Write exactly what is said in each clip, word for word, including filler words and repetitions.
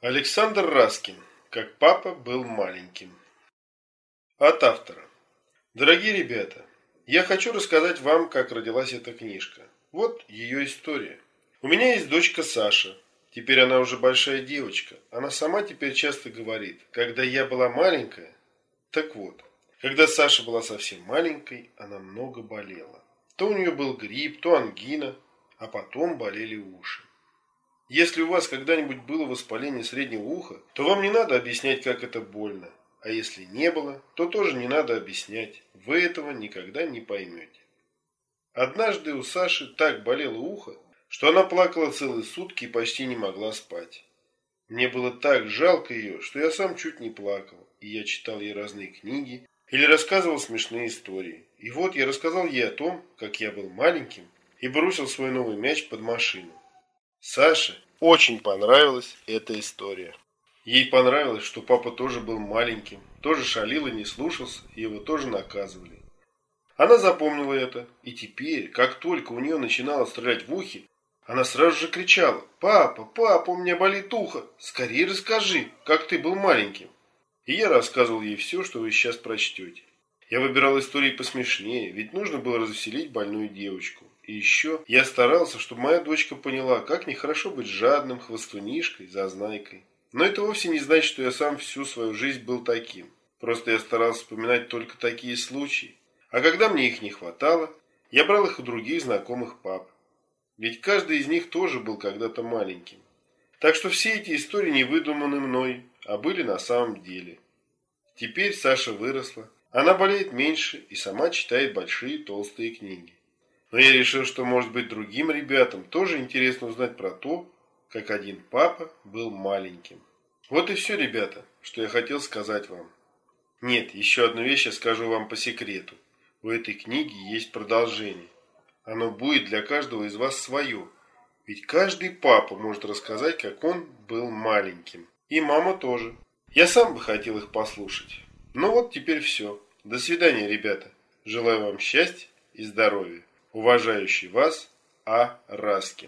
Александр Раскин. Как папа был маленьким. От автора. Дорогие ребята, я хочу рассказать вам, как родилась эта книжка. Вот ее история. У меня есть дочка Саша. Теперь она уже большая девочка. Она сама теперь часто говорит, когда я была маленькая. Так вот, когда Саша была совсем маленькой, она много болела. То у нее был грипп, то ангина, а потом болели уши. Если у вас когда-нибудь было воспаление среднего уха, то вам не надо объяснять, как это больно. А если не было, то тоже не надо объяснять. Вы этого никогда не поймете. Однажды у Саши так болело ухо, что она плакала целые сутки и почти не могла спать. Мне было так жалко ее, что я сам чуть не плакал. И я читал ей разные книги или рассказывал смешные истории. И вот я рассказал ей о том, как я был маленьким и бросил свой новый мяч под машину. Саше очень понравилась эта история. Ей понравилось, что папа тоже был маленьким, тоже шалил и не слушался, и его тоже наказывали. Она запомнила это, и теперь, как только у нее начинало стрелять в ухе, она сразу же кричала: «Папа, папа, у меня болит ухо, скорее расскажи, как ты был маленьким». И я рассказывал ей все, что вы сейчас прочтете. Я выбирал истории посмешнее, ведь нужно было развеселить больную девочку. И еще я старался, чтобы моя дочка поняла, как нехорошо быть жадным, хвостунишкой, зазнайкой. Но это вовсе не значит, что я сам всю свою жизнь был таким. Просто я старался вспоминать только такие случаи. А когда мне их не хватало, я брал их у других знакомых пап. Ведь каждый из них тоже был когда-то маленьким. Так что все эти истории не выдуманы мной, а были на самом деле. Теперь Саша выросла. Она болеет меньше и сама читает большие толстые книги. Но я решил, что, может быть, другим ребятам тоже интересно узнать про то, как один папа был маленьким. Вот и все, ребята, что я хотел сказать вам. Нет, еще одну вещь я скажу вам по секрету. У этой книги есть продолжение. Оно будет для каждого из вас свое. Ведь каждый папа может рассказать, как он был маленьким. И мама тоже. Я сам бы хотел их послушать. Ну вот теперь все. До свидания, ребята. Желаю вам счастья и здоровья. Уважающий вас А. Раскин.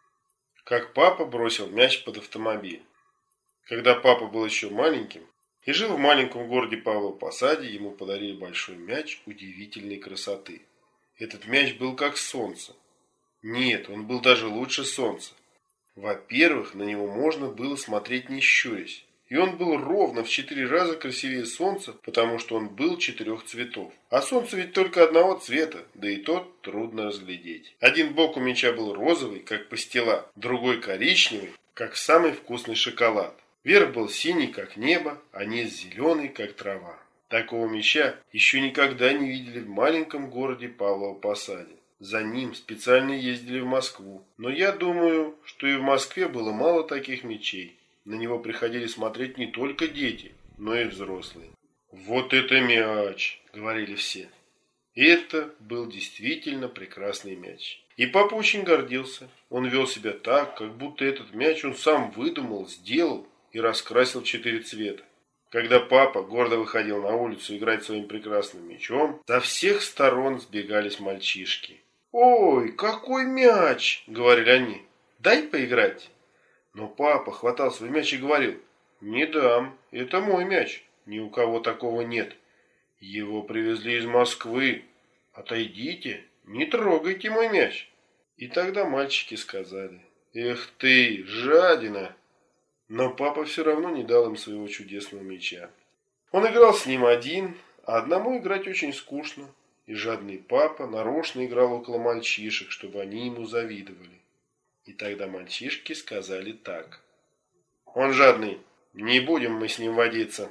Как папа бросил мяч под автомобиль. Когда папа был еще маленьким и жил в маленьком городе Павлово-Посаде, ему подарили большой мяч удивительной красоты. Этот мяч был как солнце. Нет, он был даже лучше солнца. Во-первых, на него можно было смотреть не щурясь. И он был ровно в четыре раза красивее солнца, потому что он был четырех цветов. А солнце ведь только одного цвета, да и тот трудно разглядеть. Один бок у мяча был розовый, как пастила, другой коричневый, как самый вкусный шоколад. Верх был синий, как небо, а низ зеленый, как трава. Такого мяча еще никогда не видели в маленьком городе Павлово-Посаде. За ним специально ездили в Москву. Но я думаю, что и в Москве было мало таких мячей. На него приходили смотреть не только дети, но и взрослые. «Вот это мяч!» — говорили все. И это был действительно прекрасный мяч. И папа очень гордился. Он вел себя так, как будто этот мяч он сам выдумал, сделал и раскрасил четыре цвета. Когда папа гордо выходил на улицу играть своим прекрасным мячом, со всех сторон сбегались мальчишки. «Ой, какой мяч!» — говорили они. «Дай поиграть!» Но папа хватал свой мяч и говорил: «Не дам, это мой мяч, ни у кого такого нет. Его привезли из Москвы. Отойдите, не трогайте мой мяч». И тогда мальчики сказали: «Эх ты, жадина!» Но папа все равно не дал им своего чудесного мяча. Он играл с ним один, а одному играть очень скучно. И жадный папа нарочно играл около мальчишек, чтобы они ему завидовали. И тогда мальчишки сказали так: «Он жадный, не будем мы с ним водиться».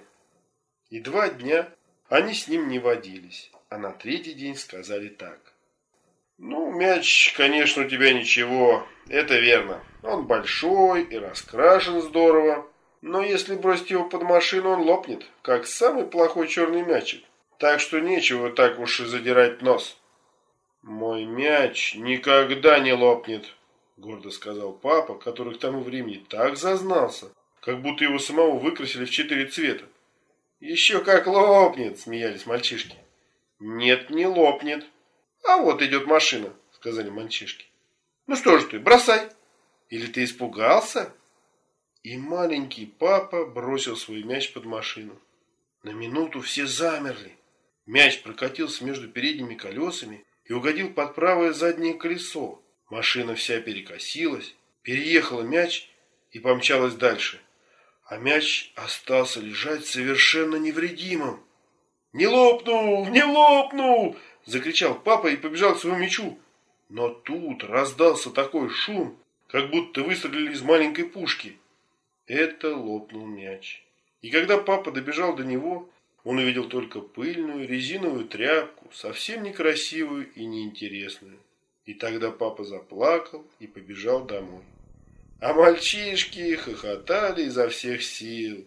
И два дня они с ним не водились, а на третий день сказали так: «Ну, мяч, конечно, у тебя ничего, это верно. Он большой и раскрашен здорово, но если бросить его под машину, он лопнет, как самый плохой черный мячик. Так что нечего так уж и задирать нос». «Мой мяч никогда не лопнет», — гордо сказал папа, который к тому времени так зазнался, как будто его самого выкрасили в четыре цвета. «Еще как лопнет!» — смеялись мальчишки. «Нет, не лопнет». «А вот идет машина», — сказали мальчишки. «Ну что ж ты, бросай. Или ты испугался?» И маленький папа бросил свой мяч под машину. На минуту все замерли. Мяч прокатился между передними колесами и угодил под правое заднее колесо. Машина вся перекосилась, переехала мяч и помчалась дальше. А мяч остался лежать совершенно невредимым. «Не лопнул! Не лопнул!» – закричал папа и побежал к своему мячу. Но тут раздался такой шум, как будто выстрелили из маленькой пушки. Это лопнул мяч. И когда папа добежал до него, он увидел только пыльную резиновую тряпку, совсем некрасивую и неинтересную. И тогда папа заплакал и побежал домой. А мальчишки хохотали изо всех сил.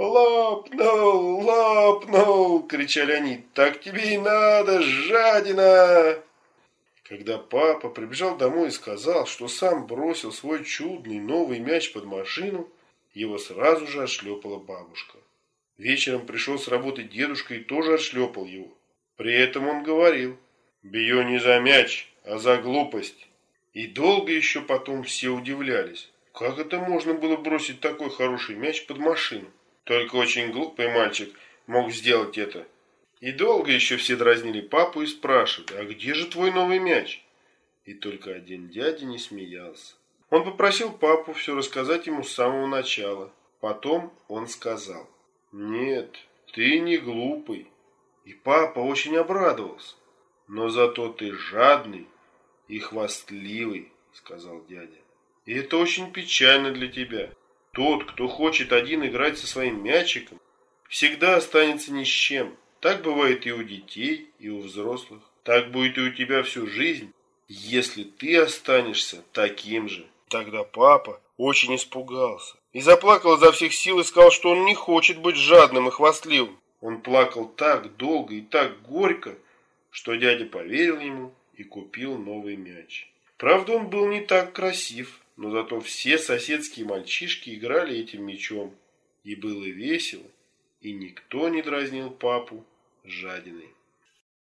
«Лопнул! Лопнул!» – кричали они. «Так тебе и надо, жадина!» Когда папа прибежал домой и сказал, что сам бросил свой чудный новый мяч под машину, его сразу же отшлепала бабушка. Вечером пришел с работы дедушка и тоже отшлепал его. При этом он говорил: «Бью не за мяч, а за глупость». И долго еще потом все удивлялись, как это можно было бросить такой хороший мяч под машину. Только очень глупый мальчик мог сделать это. И долго еще все дразнили папу и спрашивали: «А где же твой новый мяч?» И только один дядя не смеялся. Он попросил папу все рассказать ему с самого начала. Потом он сказал: «Нет, ты не глупый». И папа очень обрадовался. «Но зато ты жадный и хвастливый», — сказал дядя. «И это очень печально для тебя. Тот, кто хочет один играть со своим мячиком, всегда останется ни с чем. Так бывает и у детей, и у взрослых. Так будет и у тебя всю жизнь, если ты останешься таким же». Тогда папа очень испугался и заплакал изо всех сил и сказал, что он не хочет быть жадным и хвастливым. Он плакал так долго и так горько, что дядя поверил ему и купил новый мяч. Правда, он был не так красив, но зато все соседские мальчишки играли этим мячом. И было весело, и никто не дразнил папу жадиной.